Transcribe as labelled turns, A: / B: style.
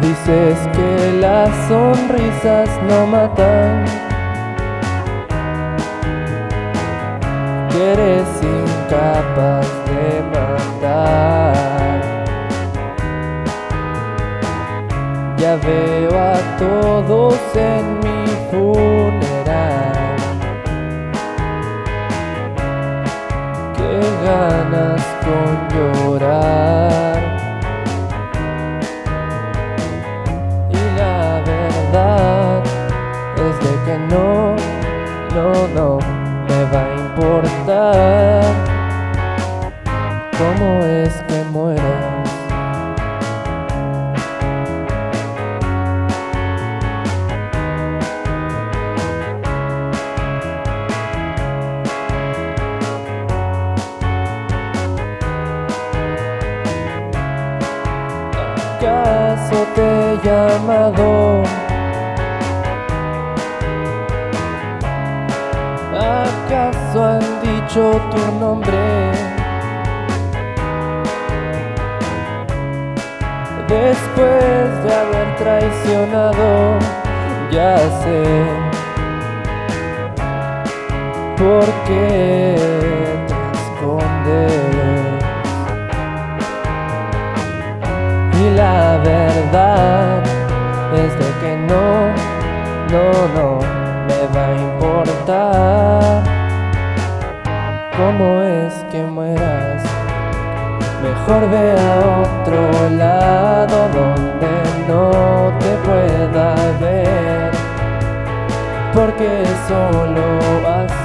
A: Dices que las sonrisas no matan, que eres incapaz de matar. Ya veo a todos en mi funeral. Qué ganas con llorar. Y la verdad es de que no me va a importar cómo es que mueras. ¿Acaso te he llamado? ¿Acaso han dicho tu nombre? Después de haber traicionado, ya sé por qué te escondes. Y la verdad es de que no me va a importar cómo es que mueras. Mejor ve a otro lado donde no te pueda ver, porque solo así